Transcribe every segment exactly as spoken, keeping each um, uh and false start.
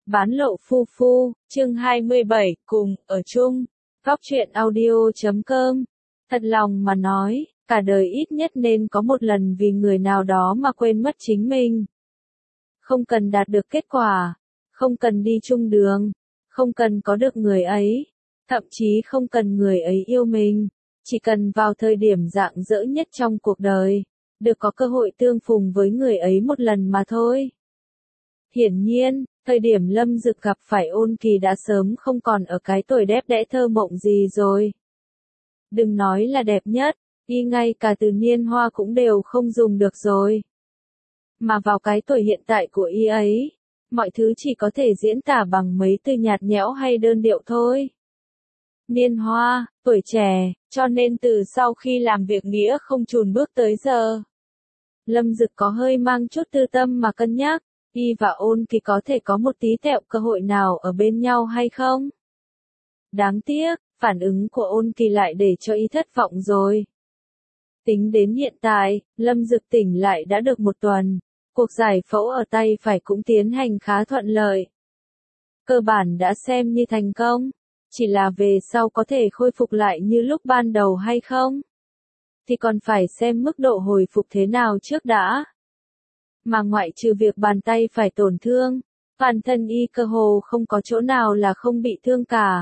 Bán lộ phu phu, chương hai mươi bảy, cùng, ở chung. Góc truyện audio chấm com. Thật lòng mà nói, cả đời ít nhất nên có một lần vì người nào đó mà quên mất chính mình. Không cần đạt được kết quả, không cần đi chung đường, không cần có được người ấy, thậm chí không cần người ấy yêu mình, chỉ cần vào thời điểm rạng rỡ nhất trong cuộc đời, được có cơ hội tương phùng với người ấy một lần mà thôi. Hiển nhiên, thời điểm Lâm Dực gặp phải Ôn Kỳ đã sớm không còn ở cái tuổi đẹp đẽ thơ mộng gì rồi. Đừng nói là đẹp nhất, y ngay cả từ niên hoa cũng đều không dùng được rồi. Mà vào cái tuổi hiện tại của y ấy, mọi thứ chỉ có thể diễn tả bằng mấy từ nhạt nhẽo hay đơn điệu thôi. Niên hoa, tuổi trẻ, cho nên từ sau khi làm việc nghĩa không chùn bước tới giờ, Lâm Dực có hơi mang chút tư tâm mà cân nhắc, y và Ôn Kỳ có thể có một tí tẹo cơ hội nào ở bên nhau hay không? Đáng tiếc, phản ứng của Ôn Kỳ lại để cho y thất vọng rồi. Tính đến hiện tại, Lâm Dực tỉnh lại đã được một tuần, cuộc giải phẫu ở tay phải cũng tiến hành khá thuận lợi. Cơ bản đã xem như thành công, chỉ là về sau có thể khôi phục lại như lúc ban đầu hay không? Thì còn phải xem mức độ hồi phục thế nào trước đã. Mà ngoại trừ việc bàn tay phải tổn thương, bản thân y cơ hồ không có chỗ nào là không bị thương cả.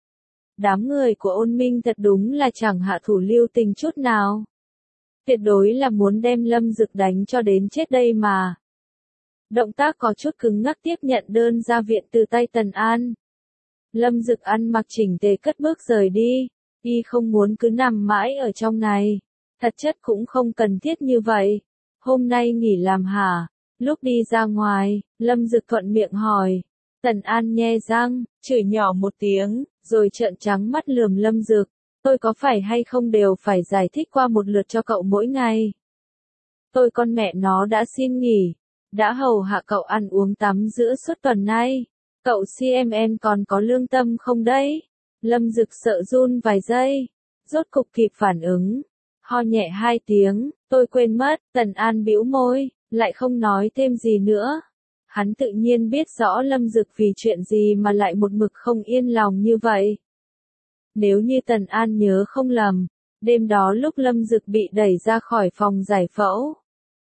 Đám người của Ôn Minh thật đúng là chẳng hạ thủ lưu tình chút nào. Tuyệt đối là muốn đem Lâm Dực đánh cho đến chết đây mà. Động tác có chút cứng ngắc tiếp nhận đơn ra viện từ tay Tần An. Lâm Dực ăn mặc chỉnh tề cất bước rời đi, y không muốn cứ nằm mãi ở trong này, thật chất cũng không cần thiết như vậy. Hôm nay nghỉ làm hả? Lúc đi ra ngoài, Lâm Dực thuận miệng hỏi. Tần An nhe răng, chửi nhỏ một tiếng, rồi trợn trắng mắt lườm Lâm Dực. Tôi có phải hay không đều phải giải thích qua một lượt cho cậu mỗi ngày. Tôi con mẹ nó đã xin nghỉ, đã hầu hạ cậu ăn uống tắm giữa suốt tuần nay. Cậu xê em en còn có lương tâm không đấy? Lâm Dực sợ run vài giây, rốt cục kịp phản ứng. Ho nhẹ hai tiếng, tôi quên mất. Tần An bĩu môi, lại không nói thêm gì nữa. Hắn tự nhiên biết rõ Lâm Dực vì chuyện gì mà lại một mực không yên lòng như vậy. Nếu như Tần An nhớ không lầm, đêm đó lúc Lâm Dực bị đẩy ra khỏi phòng giải phẫu,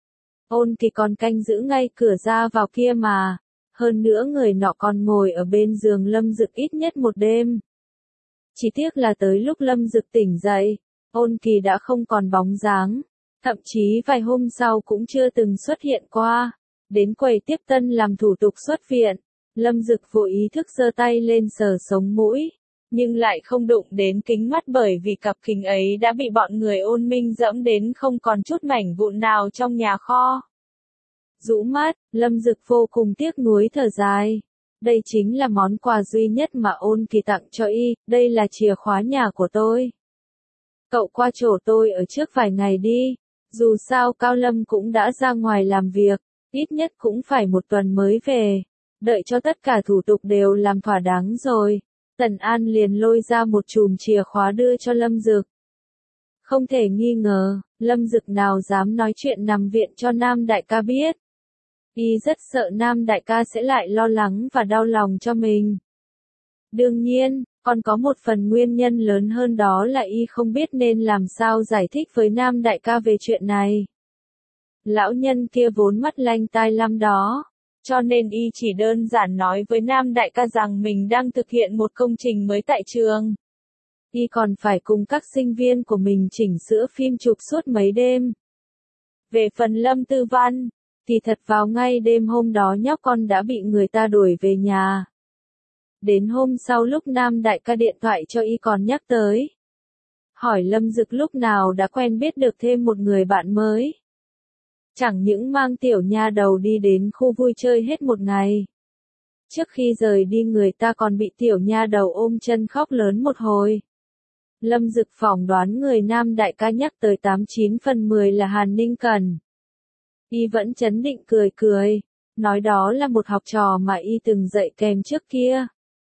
Ôn Kỳ còn canh giữ ngay cửa ra vào kia mà. Hơn nữa người nọ còn ngồi ở bên giường Lâm Dực ít nhất một đêm. Chỉ tiếc là tới lúc Lâm Dực tỉnh dậy, Ôn Kỳ đã không còn bóng dáng, thậm chí vài hôm sau cũng chưa từng xuất hiện qua. Đến quầy tiếp tân làm thủ tục xuất viện, Lâm Dực vô ý thức giơ tay lên sờ sống mũi, nhưng lại không đụng đến kính mắt bởi vì cặp kính ấy đã bị bọn người Ôn Minh dẫm đến không còn chút mảnh vụn nào trong nhà kho. Rũ mắt, Lâm Dực vô cùng tiếc nuối thở dài. Đây chính là món quà duy nhất mà Ôn Kỳ tặng cho y, đây là chìa khóa nhà của tôi. Cậu qua chỗ tôi ở trước vài ngày đi, dù sao Cao Lâm cũng đã ra ngoài làm việc, ít nhất cũng phải một tuần mới về. Đợi cho tất cả thủ tục đều làm thỏa đáng rồi, Tần An liền lôi ra một chùm chìa khóa đưa cho Lâm Dực. Không thể nghi ngờ, Lâm Dực nào dám nói chuyện nằm viện cho Nam đại ca biết. Y rất sợ Nam đại ca sẽ lại lo lắng và đau lòng cho mình. Đương nhiên, còn có một phần nguyên nhân lớn hơn đó là y không biết nên làm sao giải thích với Nam đại ca về chuyện này. Lão nhân kia vốn mắt lanh tai lăm đó, cho nên y chỉ đơn giản nói với Nam đại ca rằng mình đang thực hiện một công trình mới tại trường. Y còn phải cùng các sinh viên của mình chỉnh sửa phim chụp suốt mấy đêm. Về phần Lâm Tư Văn, thì thật vào ngay đêm hôm đó nhóc con đã bị người ta đuổi về nhà. Đến hôm sau lúc Nam đại ca điện thoại cho y còn nhắc tới. Hỏi Lâm Dực lúc nào đã quen biết được thêm một người bạn mới. Chẳng những mang tiểu nha đầu đi đến khu vui chơi hết một ngày. Trước khi rời đi người ta còn bị tiểu nha đầu ôm chân khóc lớn một hồi. Lâm Dực phỏng đoán người Nam đại ca nhắc tới tám chín phần mười là Hàn Ninh Cần. Y vẫn chấn định cười cười, nói đó là một học trò mà y từng dạy kèm trước kia.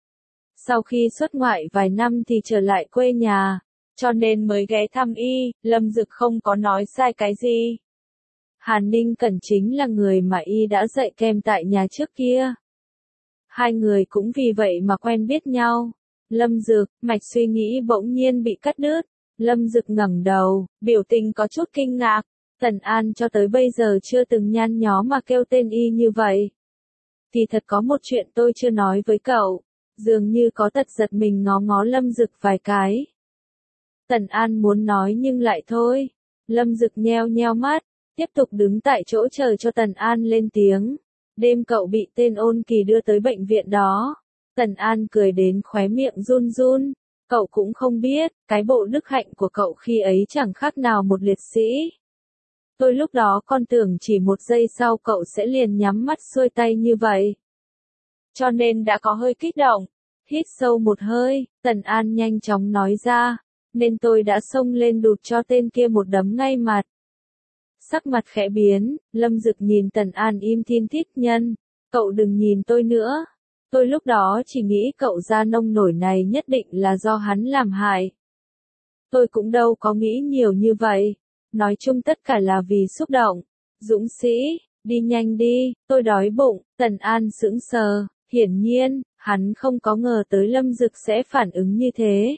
Sau khi xuất ngoại vài năm thì trở lại quê nhà, cho nên mới ghé thăm y, Lâm Dực không có nói sai cái gì. Hàn Ninh Cẩn chính là người mà y đã dạy kèm tại nhà trước kia. Hai người cũng vì vậy mà quen biết nhau. Lâm Dực, mạch suy nghĩ bỗng nhiên bị cắt đứt. Lâm Dực ngẩng đầu, biểu tình có chút kinh ngạc. Tần An cho tới bây giờ chưa từng nhăn nhó mà kêu tên y như vậy. Thì thật có một chuyện tôi chưa nói với cậu. Dường như có tật giật mình ngó ngó Lâm Dực vài cái. Tần An muốn nói nhưng lại thôi. Lâm Dực nheo nheo mắt, tiếp tục đứng tại chỗ chờ cho Tần An lên tiếng. Đêm cậu bị tên Ôn Kỳ đưa tới bệnh viện đó. Tần An cười đến khóe miệng run run. Cậu cũng không biết, cái bộ đức hạnh của cậu khi ấy chẳng khác nào một liệt sĩ. Tôi lúc đó còn tưởng chỉ một giây sau cậu sẽ liền nhắm mắt xuôi tay như vậy. Cho nên đã có hơi kích động. Hít sâu một hơi, Tần An nhanh chóng nói ra. Nên tôi đã xông lên đụt cho tên kia một đấm ngay mặt. Sắc mặt khẽ biến, Lâm Dực nhìn Tần An im thiên thít nhân. Cậu đừng nhìn tôi nữa. Tôi lúc đó chỉ nghĩ cậu ra nông nổi này nhất định là do hắn làm hại. Tôi cũng đâu có nghĩ nhiều như vậy. Nói chung tất cả là vì xúc động. Dũng sĩ, đi nhanh đi, tôi đói bụng. Tần An sững sờ, hiển nhiên, hắn không có ngờ tới Lâm Dực sẽ phản ứng như thế.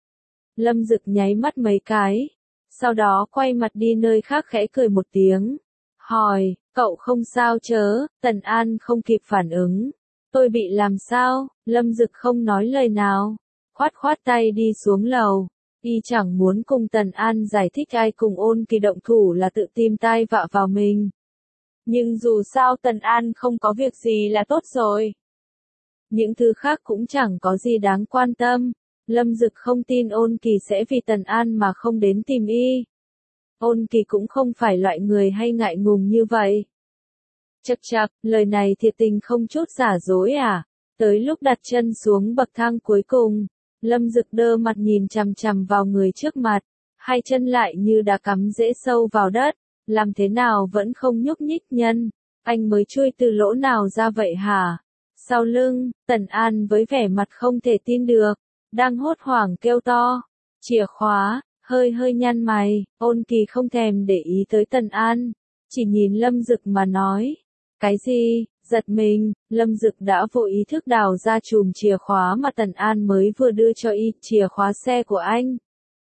Lâm Dực nháy mắt mấy cái, sau đó quay mặt đi nơi khác khẽ cười một tiếng. Hỏi, cậu không sao chớ? Tần An không kịp phản ứng. Tôi bị làm sao? Lâm Dực không nói lời nào, khoát khoát tay đi xuống lầu. Y chẳng muốn cùng Tần An giải thích ai cùng Ôn Kỳ động thủ là tự tìm tai vạ vào mình. Nhưng dù sao Tần An không có việc gì là tốt rồi. Những thứ khác cũng chẳng có gì đáng quan tâm. Lâm Dực không tin Ôn Kỳ sẽ vì Tần An mà không đến tìm y. Ôn Kỳ cũng không phải loại người hay ngại ngùng như vậy. Chậc chậc, lời này thiệt tình không chút giả dối à? Tới lúc đặt chân xuống bậc thang cuối cùng, Lâm Dực đơ mặt nhìn chằm chằm vào người trước mặt, hai chân lại như đã cắm rễ sâu vào đất, làm thế nào vẫn không nhúc nhích nhân, anh mới chui từ lỗ nào ra vậy hả? Sau lưng, Tần An với vẻ mặt không thể tin được, đang hốt hoảng kêu to, chìa khóa, hơi hơi nhăn mày. Ôn Kỳ không thèm để ý tới Tần An, chỉ nhìn Lâm Dực mà nói, cái gì? Giật mình, Lâm Dực đã vô ý thức đào ra chùm chìa khóa mà Tần An mới vừa đưa cho y, chìa khóa xe của anh.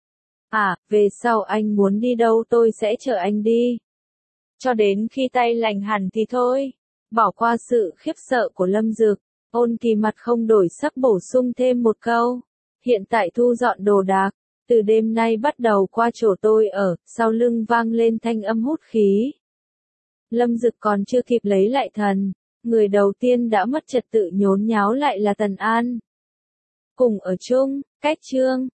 À, về sau anh muốn đi đâu tôi sẽ chở anh đi. Cho đến khi tay lành hẳn thì thôi. Bỏ qua sự khiếp sợ của Lâm Dực, Ôn Kỳ mặt không đổi sắc bổ sung thêm một câu. Hiện tại thu dọn đồ đạc, từ đêm nay bắt đầu qua chỗ tôi ở, sau lưng vang lên thanh âm hút khí. Lâm Dực còn chưa kịp lấy lại thần. Người đầu tiên đã mất trật tự nhốn nháo lại là Tần An. Cùng ở chung, cách chương,